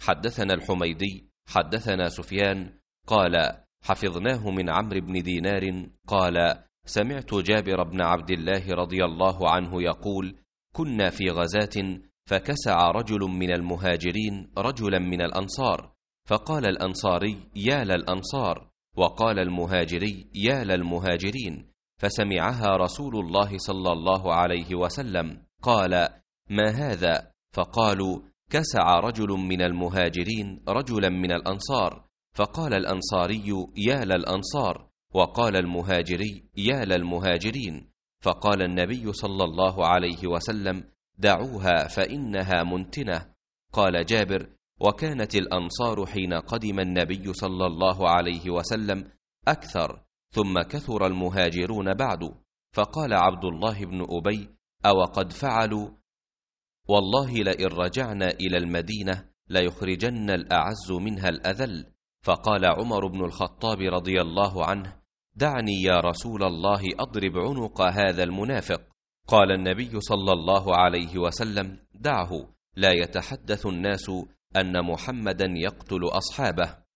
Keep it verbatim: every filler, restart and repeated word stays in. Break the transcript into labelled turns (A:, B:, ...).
A: حدثنا الحميدي حدثنا سفيان قال حفظناه من عمرو بن دينار قال سمعت جابر بن عبد الله رضي الله عنه يقول كنا في غزاة فكسع رجل من المهاجرين رجلا من الأنصار، فقال الأنصاري يا للأنصار، وقال المهاجري يا للمهاجرين، فسمعها رسول الله صلى الله عليه وسلم قال ما هذا؟ فقالوا كسع رجل من المهاجرين رجلا من الأنصار، فقال الأنصاري يا للأنصار، وقال المهاجري يا للمهاجرين، فقال النبي صلى الله عليه وسلم دعوها فإنها منتنة. قال جابر وكانت الأنصار حين قدم النبي صلى الله عليه وسلم أكثر، ثم كثر المهاجرون بعد. فقال عبد الله بن أبي أو قد فعلوا؟ والله لئن رجعنا إلى المدينة ليخرجن الأعز منها الأذل. فقال عمر بن الخطاب رضي الله عنه دعني يا رسول الله أضرب عنق هذا المنافق. قال النبي صلى الله عليه وسلم دعه، لا يتحدث الناس أن محمدا يقتل أصحابه.